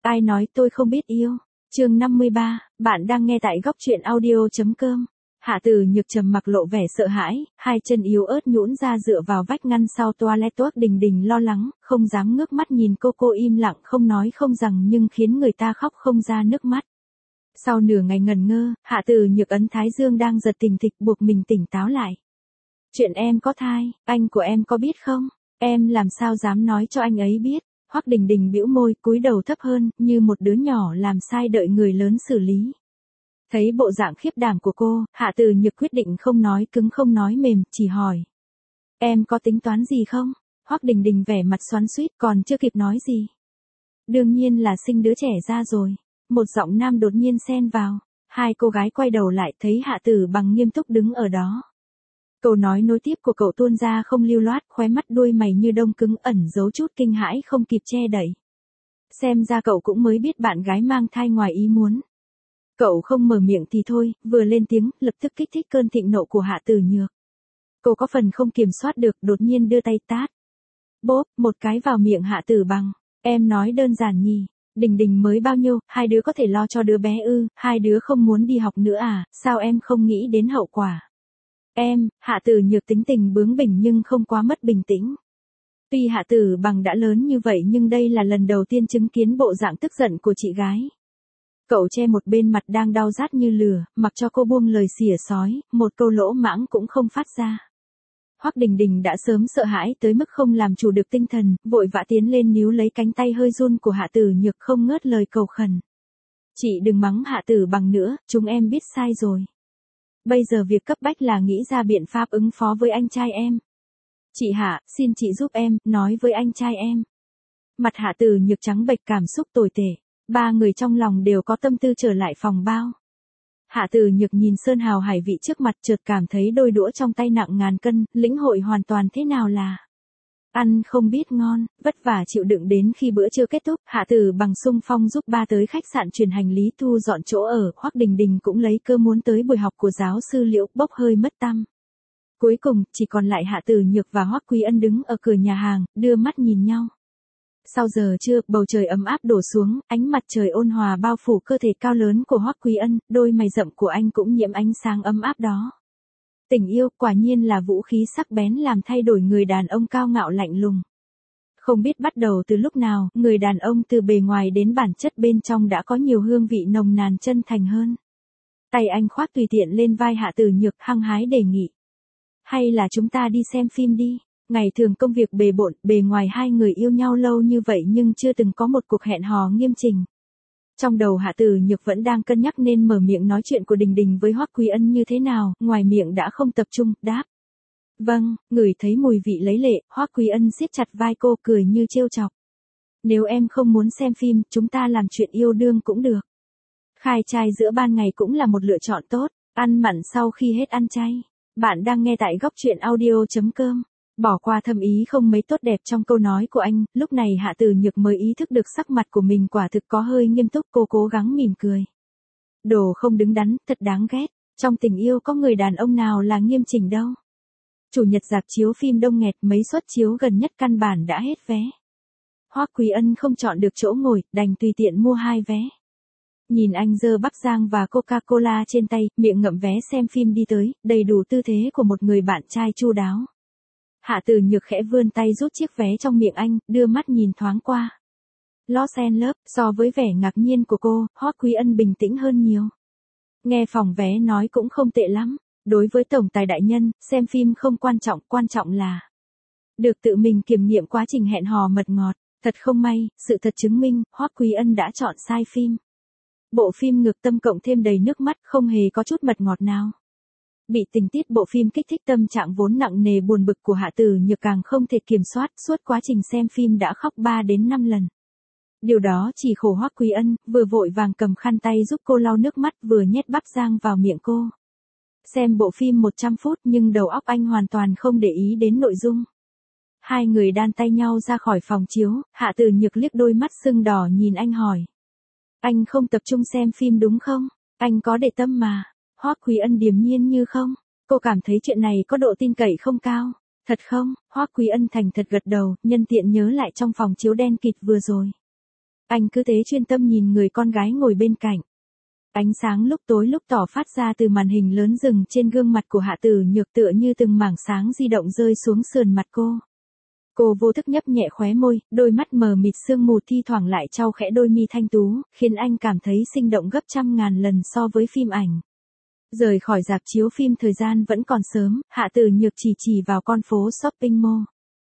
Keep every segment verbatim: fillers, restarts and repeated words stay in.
Ai nói tôi không biết yêu? Chương năm mươi ba, bạn đang nghe tại góc truyện audio.com. Hạ Từ Nhược trầm mặc lộ vẻ sợ hãi, hai chân yếu ớt nhũn ra dựa vào vách ngăn sau toilet. Tuốc Đình Đình lo lắng, không dám ngước mắt nhìn cô. Cô im lặng không nói không rằng nhưng khiến người ta khóc không ra nước mắt. Sau nửa ngày ngần ngơ, Hạ Từ Nhược ấn thái dương đang giật thình thịch buộc mình tỉnh táo lại. Chuyện em có thai, anh của em có biết không? Em làm sao dám nói cho anh ấy biết? Hoắc Đình Đình bĩu môi, cúi đầu thấp hơn, như một đứa nhỏ làm sai đợi người lớn xử lý. Thấy bộ dạng khiếp đảm của cô, Hạ Từ Nhược quyết định không nói cứng không nói mềm, chỉ hỏi. Em có tính toán gì không? Hoắc Đình Đình vẻ mặt xoắn xuýt còn chưa kịp nói gì. Đương nhiên là sinh đứa trẻ ra rồi. Một giọng nam đột nhiên xen vào. Hai cô gái quay đầu lại thấy Hạ Tử Bằng nghiêm túc đứng ở đó. Câu nói nối tiếp của cậu tuôn ra không lưu loát, khóe mắt đuôi mày như đông cứng ẩn giấu chút kinh hãi không kịp che đậy. Xem ra cậu cũng mới biết bạn gái mang thai ngoài ý muốn. Cậu không mở miệng thì thôi, vừa lên tiếng, lập tức kích thích cơn thịnh nộ của Hạ Tử Nhược. Cô có phần không kiểm soát được, đột nhiên đưa tay tát. Bốp, một cái vào miệng Hạ Tử Bằng. Em nói đơn giản nhỉ? Đình Đình mới bao nhiêu, hai đứa có thể lo cho đứa bé ư, hai đứa không muốn đi học nữa à, sao em không nghĩ đến hậu quả? Em, Hạ Tử Nhược tính tình bướng bỉnh nhưng không quá mất bình tĩnh. Tuy Hạ Tử Bằng đã lớn như vậy nhưng đây là lần đầu tiên chứng kiến bộ dạng tức giận của chị gái. Cậu che một bên mặt đang đau rát như lửa, mặc cho cô buông lời xỉa xói, một câu lỗ mãng cũng không phát ra. Hoắc Đình Đình đã sớm sợ hãi tới mức không làm chủ được tinh thần, vội vã tiến lên níu lấy cánh tay hơi run của Hạ Tử Nhược không ngớt lời cầu khẩn. Chị đừng mắng Hạ Tử Bằng nữa, chúng em biết sai rồi. Bây giờ việc cấp bách là nghĩ ra biện pháp ứng phó với anh trai em. Chị Hạ, xin chị giúp em, nói với anh trai em. Mặt Hạ Tử Nhược trắng bệch cảm xúc tồi tệ, ba người trong lòng đều có tâm tư trở lại phòng bao. Hạ Tử Nhược nhìn sơn hào hải vị trước mặt chợt cảm thấy đôi đũa trong tay nặng ngàn cân, lĩnh hội hoàn toàn thế nào là ăn không biết ngon, vất vả chịu đựng đến khi bữa trưa kết thúc, Hạ Tử Bằng xung phong giúp ba tới khách sạn chuyển hành lý thu dọn chỗ ở, Hoắc Đình Đình cũng lấy cơ muốn tới buổi học của giáo sư Liễu, bốc hơi mất tăm. Cuối cùng, chỉ còn lại Hạ Tử Nhược và Hoắc Quý Ân đứng ở cửa nhà hàng, đưa mắt nhìn nhau. Sau giờ trưa, bầu trời ấm áp đổ xuống, ánh mặt trời ôn hòa bao phủ cơ thể cao lớn của Hoắc Quý Ân, đôi mày rậm của anh cũng nhiễm ánh sáng ấm áp đó. Tình yêu quả nhiên là vũ khí sắc bén làm thay đổi người đàn ông cao ngạo lạnh lùng. Không biết bắt đầu từ lúc nào, người đàn ông từ bề ngoài đến bản chất bên trong đã có nhiều hương vị nồng nàn chân thành hơn. Tay anh khoác tùy tiện lên vai Hạ Tử Nhược hăng hái đề nghị. Hay là chúng ta đi xem phim đi. Ngày thường công việc bề bộn, bề ngoài hai người yêu nhau lâu như vậy nhưng chưa từng có một cuộc hẹn hò nghiêm chỉnh. Trong đầu Hạ Tử Nhược vẫn đang cân nhắc nên mở miệng nói chuyện của Đình Đình với Hoắc Quý Ân như thế nào, ngoài miệng đã không tập trung, đáp. Vâng, ngửi thấy mùi vị lấy lệ, Hoắc Quý Ân siết chặt vai cô cười như trêu chọc. Nếu em không muốn xem phim, chúng ta làm chuyện yêu đương cũng được. Khai trai giữa ban ngày cũng là một lựa chọn tốt, ăn mặn sau khi hết ăn chay. Bạn đang nghe tại góc truyện audio.com. Bỏ qua thâm ý không mấy tốt đẹp trong câu nói của anh, lúc này Hạ Tử Nhược mới ý thức được sắc mặt của mình quả thực có hơi nghiêm túc, cô cố gắng mỉm cười. Đồ không đứng đắn, thật đáng ghét, trong tình yêu có người đàn ông nào là nghiêm chỉnh đâu. Chủ nhật rạp chiếu phim đông nghẹt, mấy suất chiếu gần nhất căn bản đã hết vé. Hoắc Quý Ân không chọn được chỗ ngồi, đành tùy tiện mua hai vé. Nhìn anh giơ bắp rang và Coca-Cola trên tay, miệng ngậm vé xem phim đi tới, đầy đủ tư thế của một người bạn trai chu đáo. Hạ Tử Nhược khẽ vươn tay rút chiếc vé trong miệng anh, đưa mắt nhìn thoáng qua. Los Angeles, so với vẻ ngạc nhiên của cô, Hoắc Quý Ân bình tĩnh hơn nhiều. Nghe phòng vé nói cũng không tệ lắm, đối với tổng tài đại nhân, xem phim không quan trọng, quan trọng là được tự mình kiểm nghiệm quá trình hẹn hò mật ngọt. Thật không may, sự thật chứng minh, Hoắc Quý Ân đã chọn sai phim. Bộ phim ngược tâm cộng thêm đầy nước mắt, không hề có chút mật ngọt nào. Bị tình tiết bộ phim kích thích tâm trạng vốn nặng nề buồn bực của Hạ Tử Nhược càng không thể kiểm soát, suốt quá trình xem phim đã khóc ba đến năm lần. Điều đó chỉ khổ Hoắc Quý Ân, vừa vội vàng cầm khăn tay giúp cô lau nước mắt vừa nhét bắp rang vào miệng cô. Xem bộ phim một trăm phút nhưng đầu óc anh hoàn toàn không để ý đến nội dung. Hai người đan tay nhau ra khỏi phòng chiếu, Hạ Tử Nhược liếc đôi mắt sưng đỏ nhìn anh hỏi. Anh không tập trung xem phim đúng không? Anh có để tâm mà. Hoắc Quý Ân điềm nhiên như không. Cô cảm thấy chuyện này có độ tin cậy không cao. Thật không? Hoắc Quý Ân thành thật gật đầu, nhân tiện nhớ lại trong phòng chiếu đen kịt vừa rồi. Anh cứ thế chuyên tâm nhìn người con gái ngồi bên cạnh. Ánh sáng lúc tối lúc tỏ phát ra từ màn hình lớn dừng trên gương mặt của Hạ Tử Nhược tựa như từng mảng sáng di động rơi xuống sườn mặt cô. Cô vô thức nhấp nhẹ khóe môi, đôi mắt mờ mịt sương mù thi thoảng lại trao khẽ đôi mi thanh tú, khiến anh cảm thấy sinh động gấp trăm ngàn lần so với phim ảnh. Rời khỏi rạp chiếu phim thời gian vẫn còn sớm, Hạ Tử Nhược chỉ chỉ vào con phố shopping mall.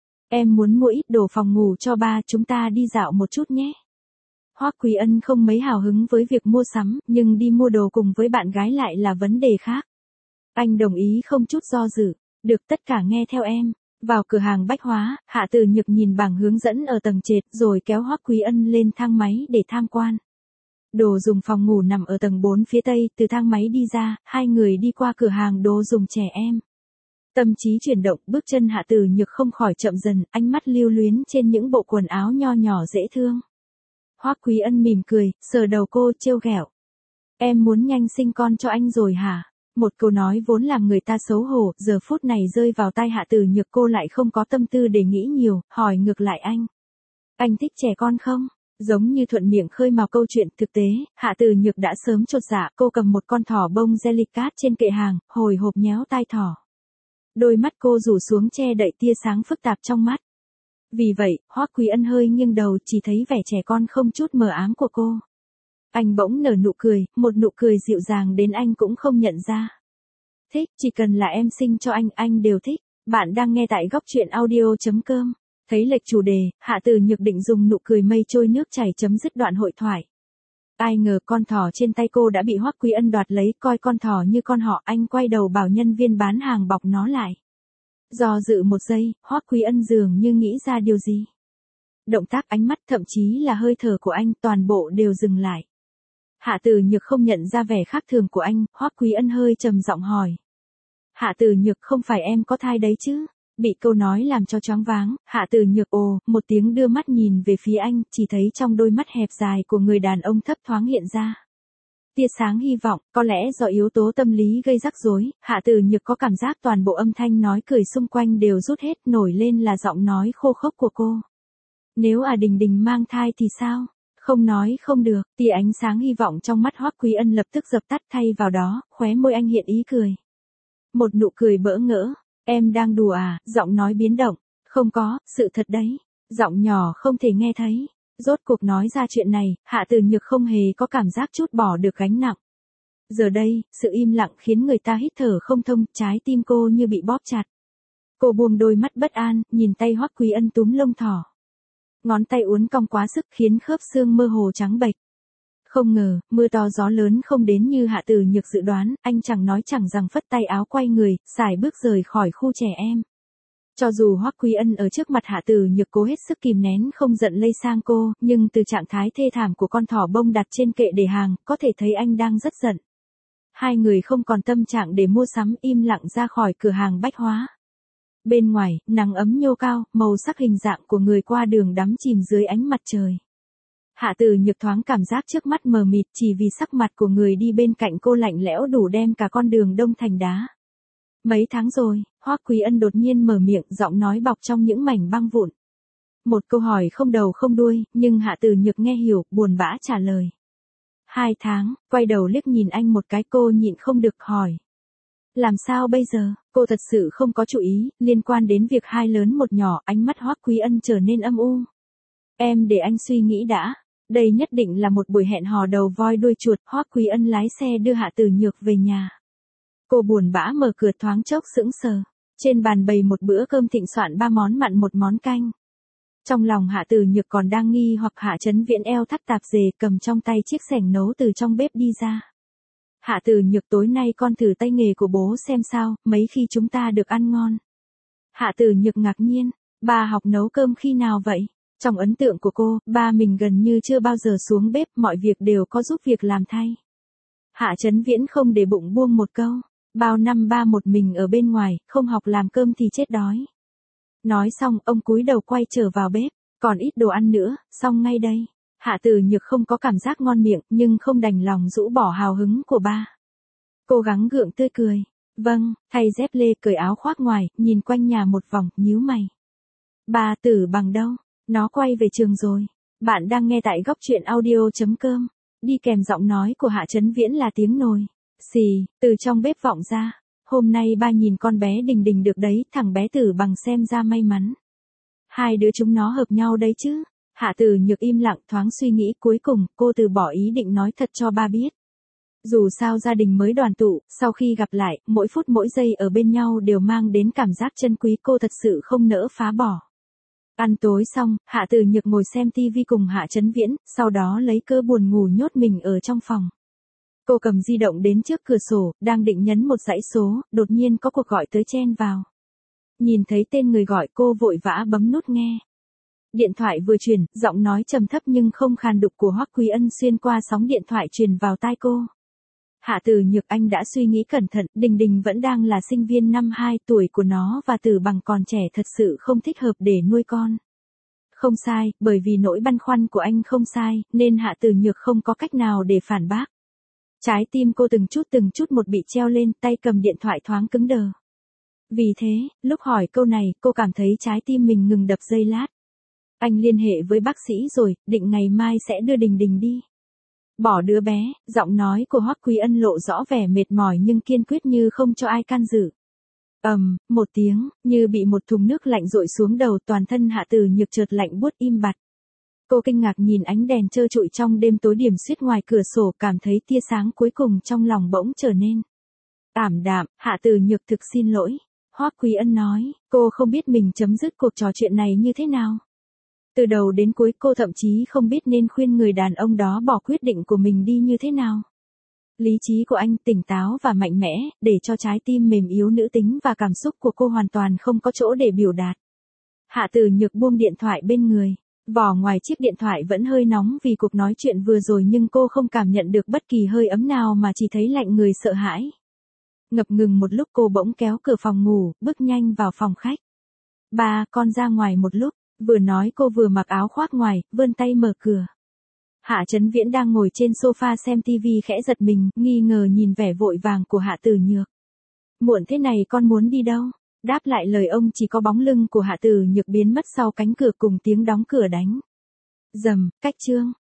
Em muốn mua ít đồ phòng ngủ cho ba, chúng ta đi dạo một chút nhé. Hoắc Quý Ân không mấy hào hứng với việc mua sắm, nhưng đi mua đồ cùng với bạn gái lại là vấn đề khác. Anh đồng ý không chút do dự, được, tất cả nghe theo em. Vào cửa hàng bách hóa, Hạ Tử Nhược nhìn bảng hướng dẫn ở tầng trệt rồi kéo Hoắc Quý Ân lên thang máy để tham quan. Đồ dùng phòng ngủ nằm ở tầng bốn phía tây, từ thang máy đi ra, hai người đi qua cửa hàng đồ dùng trẻ em. Tâm trí chuyển động, bước chân Hạ Tử Nhược không khỏi chậm dần, ánh mắt lưu luyến trên những bộ quần áo nho nhỏ dễ thương. Hoắc Quý Ân mỉm cười, sờ đầu cô trêu ghẹo. Em muốn nhanh sinh con cho anh rồi hả? Một câu nói vốn làm người ta xấu hổ, giờ phút này rơi vào tai Hạ Tử Nhược, cô lại không có tâm tư để nghĩ nhiều, hỏi ngược lại anh. Anh thích trẻ con không? Giống như thuận miệng khơi mào câu chuyện, thực tế, Hạ Tử Nhược đã sớm chột dạ, cô cầm một con thỏ bông Jellycat trên kệ hàng, hồi hộp nhéo tai thỏ. Đôi mắt cô rủ xuống che đậy tia sáng phức tạp trong mắt. Vì vậy, Hoắc Quý Ân hơi nghiêng đầu, chỉ thấy vẻ trẻ con không chút mờ ám của cô. Anh bỗng nở nụ cười, một nụ cười dịu dàng đến anh cũng không nhận ra. Thích, chỉ cần là em sinh cho anh, anh đều thích. Bạn đang nghe tại góc truyện audio chấm com. Thấy lệch chủ đề, Hạ Tử Nhược định dùng nụ cười mây trôi nước chảy chấm dứt đoạn hội thoại. Ai ngờ con thỏ trên tay cô đã bị Hoắc Quý Ân đoạt lấy, coi con thỏ như con họ, anh quay đầu bảo nhân viên bán hàng bọc nó lại. Do dự một giây, Hoắc Quý Ân dường như nghĩ ra điều gì. Động tác, ánh mắt, thậm chí là hơi thở của anh, toàn bộ đều dừng lại. Hạ Tử Nhược không nhận ra vẻ khác thường của anh, Hoắc Quý Ân hơi trầm giọng hỏi. Hạ Tử Nhược, không phải em có thai đấy chứ? Bị câu nói làm cho choáng váng, Hạ Tử Nhược ồ, một tiếng đưa mắt nhìn về phía anh, chỉ thấy trong đôi mắt hẹp dài của người đàn ông thấp thoáng hiện ra tia sáng hy vọng, có lẽ do yếu tố tâm lý gây rắc rối, Hạ Tử Nhược có cảm giác toàn bộ âm thanh nói cười xung quanh đều rút hết, nổi lên là giọng nói khô khốc của cô. Nếu à Đình Đình mang thai thì sao? Không nói không được, tia ánh sáng hy vọng trong mắt Hoắc Quý Ân lập tức dập tắt, thay vào đó, khóe môi anh hiện ý cười. Một nụ cười bỡ ngỡ. Em đang đùa à? Giọng nói biến động. Không có, sự thật đấy. Giọng nhỏ không thể nghe thấy. Rốt cuộc nói ra chuyện này, Hạ Tử Nhược không hề có cảm giác chút bỏ được gánh nặng. Giờ đây, sự im lặng khiến người ta hít thở không thông, trái tim cô như bị bóp chặt. Cô buông đôi mắt bất an, nhìn tay Hoắc Quý Ân túm lông thỏ. Ngón tay uốn cong quá sức khiến khớp xương mơ hồ trắng bệch. Không ngờ, mưa to gió lớn không đến như Hạ Tử Nhược dự đoán, anh chẳng nói chẳng rằng phất tay áo quay người, sải bước rời khỏi khu trẻ em. Cho dù Hoắc Quý Ân ở trước mặt Hạ Tử Nhược cố hết sức kìm nén không giận lây sang cô, nhưng từ trạng thái thê thảm của con thỏ bông đặt trên kệ để hàng, có thể thấy anh đang rất giận. Hai người không còn tâm trạng để mua sắm, im lặng ra khỏi cửa hàng bách hóa. Bên ngoài, nắng ấm nhô cao, màu sắc hình dạng của người qua đường đắm chìm dưới ánh mặt trời. Hạ Tử Nhược thoáng cảm giác trước mắt mờ mịt chỉ vì sắc mặt của người đi bên cạnh cô lạnh lẽo đủ đem cả con đường đông thành đá. Mấy tháng rồi, Hoắc Quý Ân đột nhiên mở miệng, giọng nói bọc trong những mảnh băng vụn. Một câu hỏi không đầu không đuôi, nhưng Hạ Tử Nhược nghe hiểu, buồn bã trả lời. Hai tháng, quay đầu liếc nhìn anh một cái, cô nhịn không được hỏi. Làm sao bây giờ? Cô thật sự không có chủ ý, liên quan đến việc hai lớn một nhỏ, ánh mắt Hoắc Quý Ân trở nên âm u. Em để anh suy nghĩ đã. Đây nhất định là một buổi hẹn hò đầu voi đuôi chuột. Hoắc Quý Ân lái xe đưa Hạ Tử Nhược về nhà. Cô buồn bã mở cửa, thoáng chốc sững sờ. Trên bàn bày một bữa cơm thịnh soạn, ba món mặn một món canh. Trong lòng Hạ Tử Nhược còn đang nghi hoặc, Hạ Chấn Viễn eo thắt tạp dề cầm trong tay chiếc xẻng nấu từ trong bếp đi ra. Hạ Tử Nhược, tối nay con thử tay nghề của bố xem sao, mấy khi chúng ta được ăn ngon. Hạ Tử Nhược ngạc nhiên, ba học nấu cơm khi nào vậy? Trong ấn tượng của cô, ba mình gần như chưa bao giờ xuống bếp, mọi việc đều có giúp việc làm thay. Hạ Chấn Viễn không để bụng buông một câu, bao năm ba một mình ở bên ngoài, không học làm cơm thì chết đói. Nói xong, ông cúi đầu quay trở vào bếp, còn ít đồ ăn nữa, xong ngay đây. Hạ Tử Nhược không có cảm giác ngon miệng, nhưng không đành lòng rũ bỏ hào hứng của ba. Cố gắng gượng tươi cười. Vâng, thay dép lê, cởi áo khoác ngoài, nhìn quanh nhà một vòng, nhíu mày. Bà Tử Bằng đâu? Nó quay về trường rồi. Bạn đang nghe tại góc truyện audio chấm com. Đi kèm giọng nói của Hạ Chấn Viễn là tiếng nồi xì từ trong bếp vọng ra. Hôm nay ba nhìn con bé Đình Đình được đấy, thằng bé Tử Bằng xem ra may mắn. Hai đứa chúng nó hợp nhau đấy chứ. Hạ Tử Nhược im lặng thoáng suy nghĩ, cuối cùng cô từ bỏ ý định nói thật cho ba biết. Dù sao gia đình mới đoàn tụ, sau khi gặp lại, mỗi phút mỗi giây ở bên nhau đều mang đến cảm giác trân quý, cô thật sự không nỡ phá bỏ. Ăn tối xong, Hạ Tử Nhược ngồi xem tivi cùng Hạ Chấn Viễn, sau đó lấy cơ buồn ngủ nhốt mình ở trong phòng. Cô cầm di động đến trước cửa sổ, đang định nhấn một dãy số, đột nhiên có cuộc gọi tới chen vào. Nhìn thấy tên người gọi, cô vội vã bấm nút nghe. Điện thoại vừa truyền, giọng nói trầm thấp nhưng không khàn đục của Hoắc Quý Ân xuyên qua sóng điện thoại truyền vào tai cô. Hạ Tử Nhược, anh đã suy nghĩ cẩn thận, Đình Đình vẫn đang là sinh viên năm hai, tuổi của nó và Tử Bằng còn trẻ, thật sự không thích hợp để nuôi con. Không sai, bởi vì nỗi băn khoăn của anh không sai, nên Hạ Tử Nhược không có cách nào để phản bác. Trái tim cô từng chút từng chút một bị treo lên, tay cầm điện thoại thoáng cứng đờ. Vì thế, lúc hỏi câu này, cô cảm thấy trái tim mình ngừng đập giây lát. Anh liên hệ với bác sĩ rồi, định ngày mai sẽ đưa Đình Đình đi. Bỏ đứa bé, giọng nói của Hoắc Quý Ân lộ rõ vẻ mệt mỏi nhưng kiên quyết như không cho ai can dự. Ầm, um, một tiếng, như bị một thùng nước lạnh dội xuống đầu, toàn thân Hạ Tử Nhược chợt lạnh buốt im bặt. Cô kinh ngạc nhìn ánh đèn trơ trụi trong đêm tối điểm xuyết ngoài cửa sổ, cảm thấy tia sáng cuối cùng trong lòng bỗng trở nên ảm đạm. Hạ Tử Nhược, thực xin lỗi. Hoắc Quý Ân nói, cô không biết mình chấm dứt cuộc trò chuyện này như thế nào. Từ đầu đến cuối cô thậm chí không biết nên khuyên người đàn ông đó bỏ quyết định của mình đi như thế nào. Lý trí của anh tỉnh táo và mạnh mẽ, để cho trái tim mềm yếu nữ tính và cảm xúc của cô hoàn toàn không có chỗ để biểu đạt. Hạ Tử Nhược buông điện thoại bên người. Vỏ ngoài chiếc điện thoại vẫn hơi nóng vì cuộc nói chuyện vừa rồi, nhưng cô không cảm nhận được bất kỳ hơi ấm nào mà chỉ thấy lạnh người sợ hãi. Ngập ngừng một lúc cô bỗng kéo cửa phòng ngủ, bước nhanh vào phòng khách. Ba, con ra ngoài một lúc. Vừa nói cô vừa mặc áo khoác ngoài, vươn tay mở cửa. Hạ Chấn Viễn đang ngồi trên sofa xem tivi khẽ giật mình, nghi ngờ nhìn vẻ vội vàng của Hạ Tử Nhược. Muộn thế này con muốn đi đâu? Đáp lại lời ông chỉ có bóng lưng của Hạ Tử Nhược biến mất sau cánh cửa cùng tiếng đóng cửa đánh. Rầm, cách chương.